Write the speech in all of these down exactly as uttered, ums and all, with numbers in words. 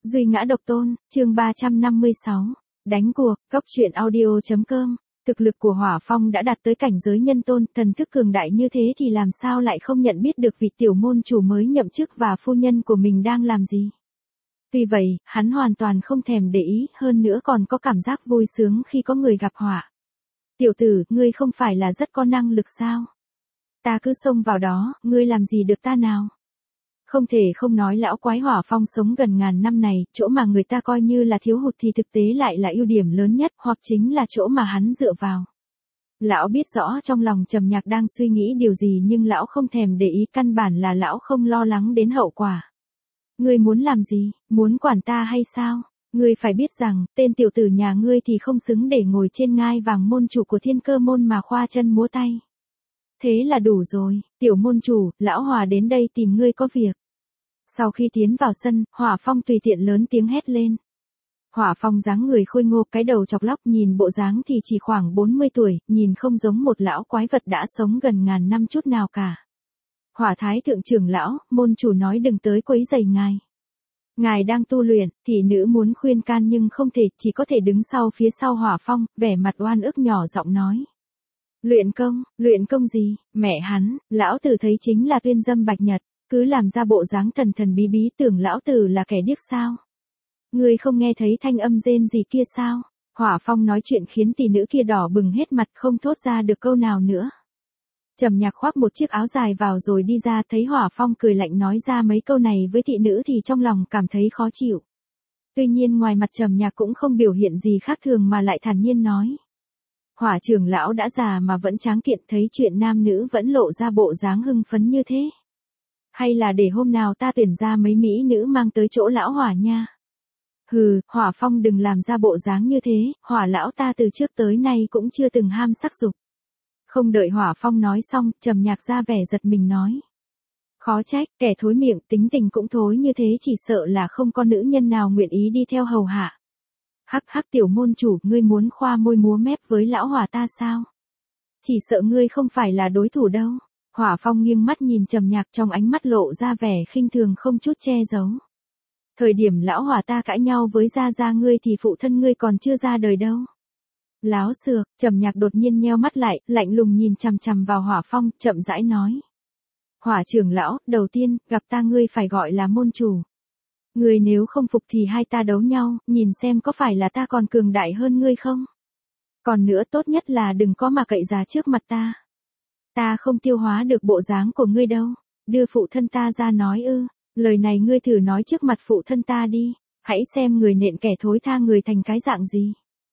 Duy ngã độc tôn, chương ba trăm năm mươi sáu. Đánh cuộc, cốc truyện audio.com. Thực lực của Hỏa Phong đã đạt tới cảnh giới nhân tôn, thần thức cường đại như thế thì làm sao lại không nhận biết được vị tiểu môn chủ mới nhậm chức và phu nhân của mình đang làm gì. Tuy vậy, hắn hoàn toàn không thèm để ý, hơn nữa còn có cảm giác vui sướng khi có người gặp họa. Tiểu tử, ngươi không phải là rất có năng lực sao? Ta cứ xông vào đó, ngươi làm gì được ta nào? Không thể không nói lão quái Hỏa Phong sống gần ngàn năm này, chỗ mà người ta coi như là thiếu hụt thì thực tế lại là ưu điểm lớn nhất, hoặc chính là chỗ mà hắn dựa vào. Lão biết rõ trong lòng Trầm Nhạc đang suy nghĩ điều gì, nhưng lão không thèm để ý, căn bản là lão không lo lắng đến hậu quả. Ngươi muốn làm gì, muốn quản ta hay sao? Ngươi phải biết rằng, tên tiểu tử nhà ngươi thì không xứng để ngồi trên ngai vàng môn chủ của Thiên Cơ môn mà khoa chân múa tay. Thế là đủ rồi, tiểu môn chủ, lão Hòa đến đây tìm ngươi có việc. Sau khi tiến vào sân, Hỏa Phong tùy tiện lớn tiếng hét lên. Hỏa Phong dáng người khôi ngô, cái đầu chọc lóc, nhìn bộ dáng thì chỉ khoảng bốn mươi tuổi, nhìn không giống một lão quái vật đã sống gần ngàn năm chút nào cả. Hỏa Thái thượng trưởng lão, môn chủ nói đừng tới quấy rầy ngài. Ngài đang tu luyện, thị nữ muốn khuyên can nhưng không thể, chỉ có thể đứng sau phía sau Hỏa Phong, vẻ mặt oan ức nhỏ giọng nói. Luyện công, luyện công gì, mẹ hắn, lão tử thấy chính là tuyên dâm bạch nhật, cứ làm ra bộ dáng thần thần bí bí, tưởng lão tử là kẻ điếc sao? Ngươi không nghe thấy thanh âm rên gì kia sao? Hỏa Phong nói chuyện khiến tỷ nữ kia đỏ bừng hết mặt, không thốt ra được câu nào nữa. Trầm Nhạc khoác một chiếc áo dài vào rồi đi ra, thấy Hỏa Phong cười lạnh nói ra mấy câu này với thị nữ thì trong lòng cảm thấy khó chịu. Tuy nhiên ngoài mặt Trầm Nhạc cũng không biểu hiện gì khác thường mà lại thản nhiên nói. Hỏa trưởng lão đã già mà vẫn tráng kiện, thấy chuyện nam nữ vẫn lộ ra bộ dáng hưng phấn như thế. Hay là để hôm nào ta tuyển ra mấy mỹ nữ mang tới chỗ lão Hỏa nha. Hừ, Hỏa Phong đừng làm ra bộ dáng như thế, Hỏa lão ta từ trước tới nay cũng chưa từng ham sắc dục. Không đợi Hỏa Phong nói xong, Trầm Nhạc ra vẻ giật mình nói. Khó trách, kẻ thối miệng, tính tình cũng thối như thế, chỉ sợ là không có nữ nhân nào nguyện ý đi theo hầu hạ. Hắc hắc, tiểu môn chủ, ngươi muốn khoa môi múa mép với lão Hỏa ta sao? Chỉ sợ ngươi không phải là đối thủ đâu. Hỏa Phong nghiêng mắt nhìn Trầm Nhạc, trong ánh mắt lộ ra vẻ khinh thường không chút che giấu. Thời điểm lão Hỏa ta cãi nhau với gia gia ngươi thì phụ thân ngươi còn chưa ra đời đâu. Láo xược, Trầm Nhạc đột nhiên nheo mắt lại, lạnh lùng nhìn chằm chằm vào Hỏa Phong, chậm rãi nói. Hỏa trưởng lão, đầu tiên, gặp ta ngươi phải gọi là môn chủ. Ngươi nếu không phục thì hai ta đấu nhau, nhìn xem có phải là ta còn cường đại hơn ngươi không? Còn nữa, tốt nhất là đừng có mà cậy giá trước mặt ta. Ta không tiêu hóa được bộ dáng của ngươi đâu. Đưa phụ thân ta ra nói ư, lời này ngươi thử nói trước mặt phụ thân ta đi, hãy xem người nện kẻ thối tha người thành cái dạng gì.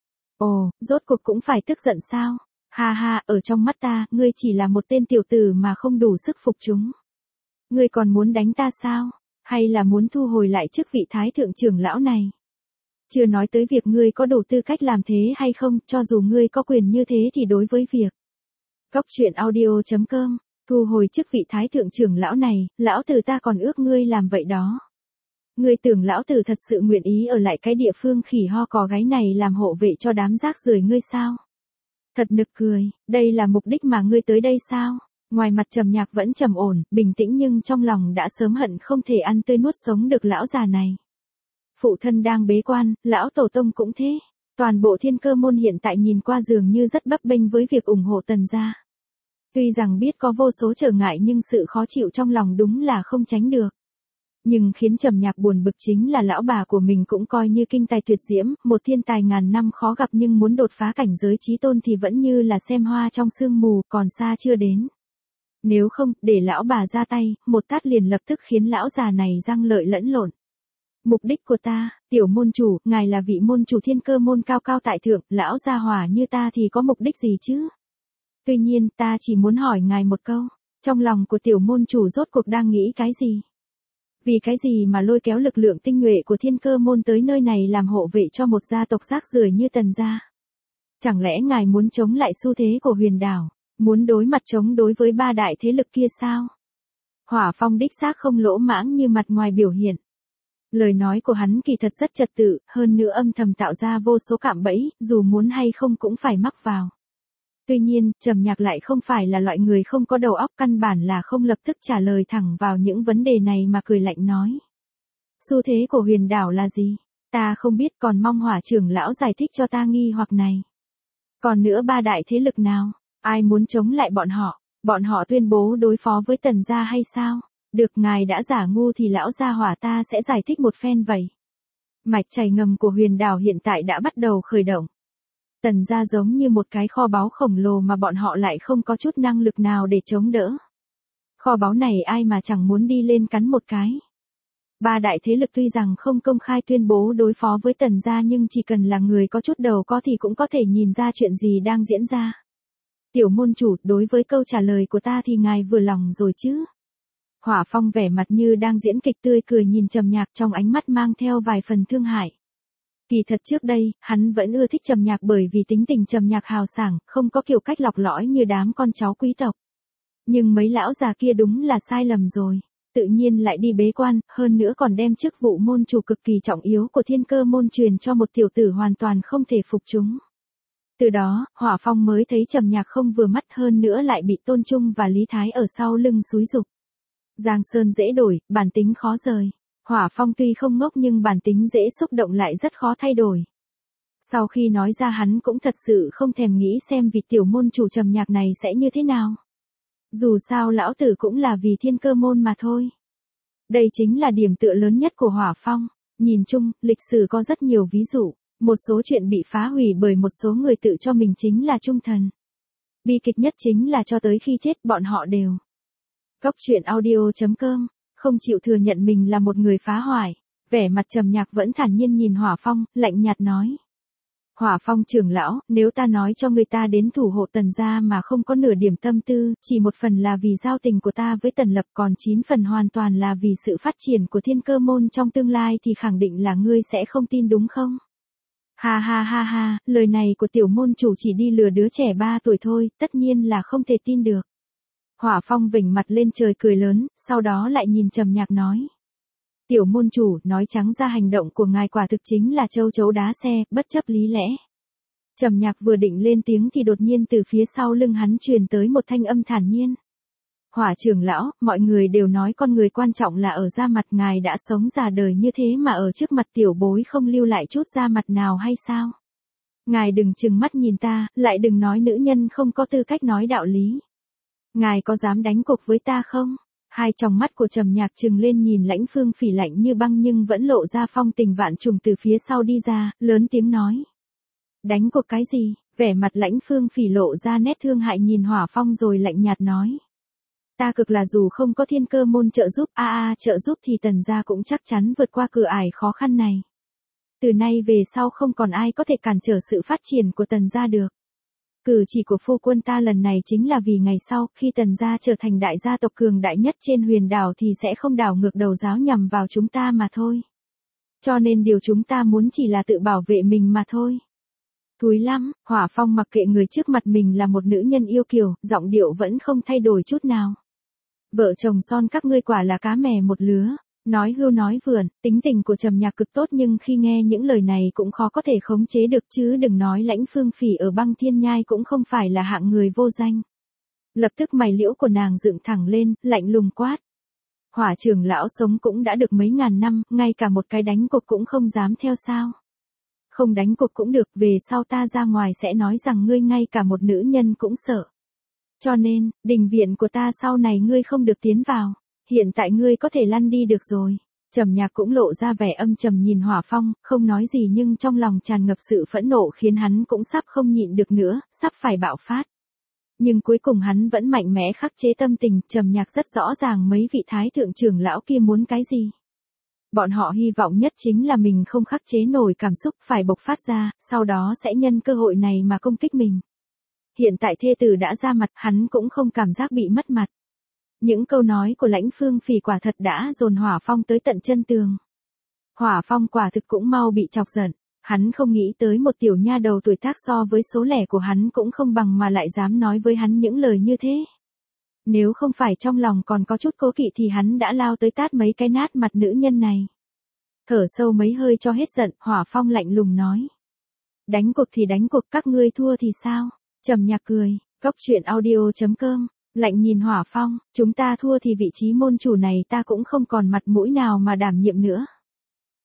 Ồ, rốt cuộc cũng phải tức giận sao? Ha ha, ở trong mắt ta, ngươi chỉ là một tên tiểu tử mà không đủ sức phục chúng. Ngươi còn muốn đánh ta sao? Hay là muốn thu hồi lại chức vị thái thượng trưởng lão này? Chưa nói tới việc ngươi có đủ tư cách làm thế hay không, cho dù ngươi có quyền như thế thì đối với việc cốc truyện audio.com, thu hồi chức vị thái thượng trưởng lão này, lão tử ta còn ước ngươi làm vậy đó. Ngươi tưởng lão tử thật sự nguyện ý ở lại cái địa phương khỉ ho cò gáy này làm hộ vệ cho đám rác rưởi ngươi sao? Thật nực cười, đây là mục đích mà ngươi tới đây sao? Ngoài mặt Trầm Nhạc vẫn trầm ổn, bình tĩnh nhưng trong lòng đã sớm hận không thể ăn tươi nuốt sống được lão già này. Phụ thân đang bế quan, lão tổ tông cũng thế. Toàn bộ Thiên Cơ môn hiện tại nhìn qua dường như rất bấp bênh với việc ủng hộ Tần gia. Tuy rằng biết có vô số trở ngại nhưng sự khó chịu trong lòng đúng là không tránh được. Nhưng khiến Trầm Nhạc buồn bực chính là lão bà của mình cũng coi như kinh tài tuyệt diễm, một thiên tài ngàn năm khó gặp, nhưng muốn đột phá cảnh giới chí tôn thì vẫn như là xem hoa trong sương mù, còn xa chưa đến. Nếu không, để lão bà ra tay, một tát liền lập tức khiến lão già này răng lợi lẫn lộn. Mục đích của ta, tiểu môn chủ, ngài là vị môn chủ Thiên Cơ môn cao cao tại thượng, lão gia hỏa như ta thì có mục đích gì chứ? Tuy nhiên, ta chỉ muốn hỏi ngài một câu, trong lòng của tiểu môn chủ rốt cuộc đang nghĩ cái gì? Vì cái gì mà lôi kéo lực lượng tinh nhuệ của Thiên Cơ môn tới nơi này làm hộ vệ cho một gia tộc rác rưởi như Tần gia? Chẳng lẽ ngài muốn chống lại xu thế của huyền đảo, muốn đối mặt chống đối với ba đại thế lực kia sao? Hỏa Phong đích xác không lỗ mãng như mặt ngoài biểu hiện. Lời nói của hắn kỳ thật rất trật tự, hơn nữa âm thầm tạo ra vô số cạm bẫy, dù muốn hay không cũng phải mắc vào. Tuy nhiên, Trầm Nhạc lại không phải là loại người không có đầu óc, căn bản là không lập tức trả lời thẳng vào những vấn đề này mà cười lạnh nói. Xu thế của huyền đảo là gì? Ta không biết, còn mong Hỏa trưởng lão giải thích cho ta nghi hoặc này. Còn nữa ba đại thế lực nào? Ai muốn chống lại bọn họ? Bọn họ tuyên bố đối phó với Tần gia hay sao? Được, ngài đã giả ngu thì lão gia Hỏa ta sẽ giải thích một phen vậy. Mạch chảy ngầm của huyền đảo hiện tại đã bắt đầu khởi động. Tần gia giống như một cái kho báu khổng lồ mà bọn họ lại không có chút năng lực nào để chống đỡ. Kho báu này ai mà chẳng muốn đi lên cắn một cái. Ba đại thế lực tuy rằng không công khai tuyên bố đối phó với Tần gia nhưng chỉ cần là người có chút đầu có thì cũng có thể nhìn ra chuyện gì đang diễn ra. Tiểu môn chủ, đối với câu trả lời của ta thì ngài vừa lòng rồi chứ? Hỏa Phong vẻ mặt như đang diễn kịch tươi cười nhìn Trầm Nhạc, trong ánh mắt mang theo vài phần thương hại. Kỳ thật trước đây, hắn vẫn ưa thích Trầm Nhạc bởi vì tính tình Trầm Nhạc hào sảng, không có kiểu cách lọc lõi như đám con cháu quý tộc. Nhưng mấy lão già kia đúng là sai lầm rồi. Tự nhiên lại đi bế quan, hơn nữa còn đem chức vụ môn chủ cực kỳ trọng yếu của Thiên Cơ môn truyền cho một tiểu tử hoàn toàn không thể phục chúng. Từ đó, Hỏa Phong mới thấy Trầm Nhạc không vừa mắt, hơn nữa lại bị Tôn Trung và Lý Thái ở sau lưng xúi giục. Giang sơn dễ đổi, bản tính khó rời. Hỏa Phong tuy không ngốc nhưng bản tính dễ xúc động lại rất khó thay đổi. Sau khi nói ra hắn cũng thật sự không thèm nghĩ xem vị tiểu môn chủ Trầm Nhạc này sẽ như thế nào. Dù sao lão tử cũng là vì Thiên Cơ môn mà thôi. Đây chính là điểm tựa lớn nhất của Hỏa Phong. Nhìn chung, lịch sử có rất nhiều ví dụ. Một số chuyện bị phá hủy bởi một số người tự cho mình chính là trung thần. Bi kịch nhất chính là cho tới khi chết bọn họ đều. Cốc truyện audio chấm com, không chịu thừa nhận mình là một người phá hoại. Vẻ mặt Trầm Nhạc vẫn thản nhiên nhìn Hỏa Phong, lạnh nhạt nói. Hỏa Phong trưởng lão, nếu ta nói cho người ta đến thủ hộ Tần gia mà không có nửa điểm tâm tư, chỉ một phần là vì giao tình của ta với Tần Lập, còn chín phần hoàn toàn là vì sự phát triển của Thiên Cơ môn trong tương lai thì khẳng định là ngươi sẽ không tin đúng không? Ha ha ha ha, lời này của tiểu môn chủ chỉ đi lừa đứa trẻ ba tuổi thôi, tất nhiên là không thể tin được. Hỏa Phong vểnh mặt lên trời cười lớn, sau đó lại nhìn Trầm Nhạc nói. Tiểu môn chủ, nói trắng ra hành động của ngài quả thực chính là châu chấu đá xe, bất chấp lý lẽ. Trầm Nhạc vừa định lên tiếng thì đột nhiên từ phía sau lưng hắn truyền tới một thanh âm thản nhiên. Hỏa trưởng lão, mọi người đều nói con người quan trọng là ở da mặt, ngài đã sống già đời như thế mà ở trước mặt tiểu bối không lưu lại chút da mặt nào hay sao? Ngài đừng trừng mắt nhìn ta, lại đừng nói nữ nhân không có tư cách nói đạo lý. Ngài có dám đánh cuộc với ta không? Hai tròng mắt của Trầm Nhạc trừng lên nhìn Lãnh Phương Phỉ lạnh như băng nhưng vẫn lộ ra phong tình vạn trùng từ phía sau đi ra, lớn tiếng nói. Đánh cuộc cái gì? Vẻ mặt Lãnh Phương Phỉ lộ ra nét thương hại nhìn Hỏa Phong rồi lạnh nhạt nói. Ta cực là dù không có Thiên Cơ môn trợ giúp, a a trợ giúp thì Tần gia cũng chắc chắn vượt qua cửa ải khó khăn này. Từ nay về sau không còn ai có thể cản trở sự phát triển của Tần gia được. Cử chỉ của phu quân ta lần này chính là vì ngày sau, khi Tần gia trở thành đại gia tộc cường đại nhất trên huyền đảo thì sẽ không đảo ngược đầu giáo nhằm vào chúng ta mà thôi. Cho nên điều chúng ta muốn chỉ là tự bảo vệ mình mà thôi. Thúi lắm, Hỏa Phong mặc kệ người trước mặt mình là một nữ nhân yêu kiều, giọng điệu vẫn không thay đổi chút nào. Vợ chồng son các ngươi quả là cá mè một lứa. Nói hưu nói vượn, tính tình của Trầm Nhạc cực tốt nhưng khi nghe những lời này cũng khó có thể khống chế được chứ đừng nói Lãnh Phương Phỉ ở Băng Thiên Nhai cũng không phải là hạng người vô danh. Lập tức mày liễu của nàng dựng thẳng lên, lạnh lùng quát. Hỏa trưởng lão sống cũng đã được mấy ngàn năm, ngay cả một cái đánh cuộc cũng không dám theo sao. Không đánh cuộc cũng được, về sau ta ra ngoài sẽ nói rằng ngươi ngay cả một nữ nhân cũng sợ. Cho nên, đình viện của ta sau này ngươi không được tiến vào. Hiện tại ngươi có thể lăn đi được rồi. Trầm Nhạc cũng lộ ra vẻ âm trầm nhìn Hỏa Phong, không nói gì nhưng trong lòng tràn ngập sự phẫn nộ khiến hắn cũng sắp không nhịn được nữa, sắp phải bạo phát. Nhưng cuối cùng hắn vẫn mạnh mẽ khắc chế tâm tình, Trầm Nhạc rất rõ ràng mấy vị thái thượng trưởng lão kia muốn cái gì. Bọn họ hy vọng nhất chính là mình không khắc chế nổi cảm xúc phải bộc phát ra, sau đó sẽ nhân cơ hội này mà công kích mình. Hiện tại thê tử đã ra mặt, hắn cũng không cảm giác bị mất mặt. Những câu nói của Lãnh Phương Phỉ quả thật đã dồn Hỏa Phong tới tận chân tường. Hỏa Phong quả thực cũng mau bị chọc giận, hắn không nghĩ tới một tiểu nha đầu tuổi tác so với số lẻ của hắn cũng không bằng mà lại dám nói với hắn những lời như thế. Nếu không phải trong lòng còn có chút cố kỵ thì hắn đã lao tới tát mấy cái nát mặt nữ nhân này. Thở sâu mấy hơi cho hết giận, Hỏa Phong lạnh lùng nói. Đánh cuộc thì đánh cuộc, các ngươi thua thì sao? Trầm Nhạc cười, cốc truyện audio chấm com. Lạnh nhìn Hỏa Phong, chúng ta thua thì vị trí môn chủ này ta cũng không còn mặt mũi nào mà đảm nhiệm nữa.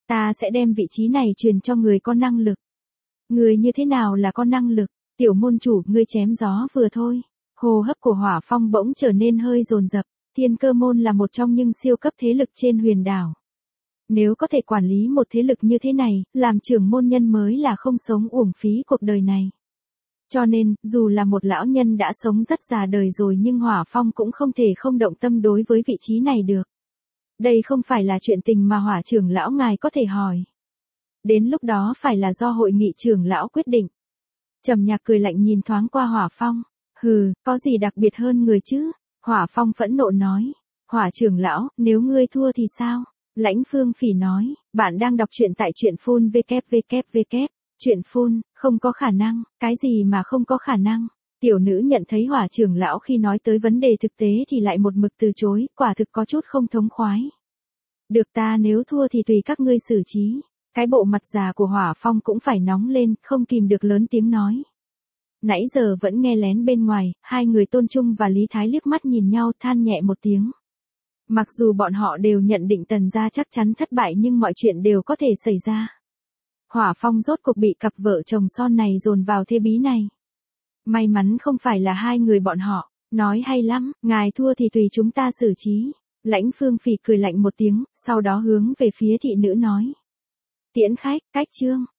Ta sẽ đem vị trí này truyền cho người có năng lực. Người như thế nào là có năng lực? Tiểu môn chủ, ngươi chém gió vừa thôi. Hô hấp của Hỏa Phong bỗng trở nên hơi dồn dập. Thiên Cơ môn là một trong những siêu cấp thế lực trên huyền đảo. Nếu có thể quản lý một thế lực như thế này, làm trưởng môn nhân mới là không sống uổng phí cuộc đời này. Cho nên, dù là một lão nhân đã sống rất già đời rồi nhưng Hỏa Phong cũng không thể không động tâm đối với vị trí này được. Đây không phải là chuyện tình mà Hỏa trưởng lão ngài có thể hỏi. Đến lúc đó phải là do hội nghị trưởng lão quyết định. Trầm Nhạc cười lạnh nhìn thoáng qua Hỏa Phong. Hừ, có gì đặc biệt hơn người chứ? Hỏa Phong phẫn nộ nói. Hỏa trưởng lão, nếu ngươi thua thì sao? Lãnh Phương Phỉ nói, bạn đang đọc truyện tại truyện phun www. Truyện phun, không có khả năng, cái gì mà không có khả năng? Tiểu nữ nhận thấy Hỏa trưởng lão khi nói tới vấn đề thực tế thì lại một mực từ chối, quả thực có chút không thống khoái. Được ta, nếu thua thì tùy các ngươi xử trí. Cái bộ mặt già của Hỏa Phong cũng phải nóng lên, không kìm được lớn tiếng nói. Nãy giờ vẫn nghe lén bên ngoài, hai người Tôn Trung và Lý Thái liếc mắt nhìn nhau than nhẹ một tiếng. Mặc dù bọn họ đều nhận định Tần gia chắc chắn thất bại nhưng mọi chuyện đều có thể xảy ra. Hỏa Phong rốt cuộc bị cặp vợ chồng son này dồn vào thế bí này. May mắn không phải là hai người bọn họ, nói hay lắm, ngài thua thì tùy chúng ta xử trí. Lãnh Phương Phỉ cười lạnh một tiếng, sau đó hướng về phía thị nữ nói. Tiễn khách, cách chương.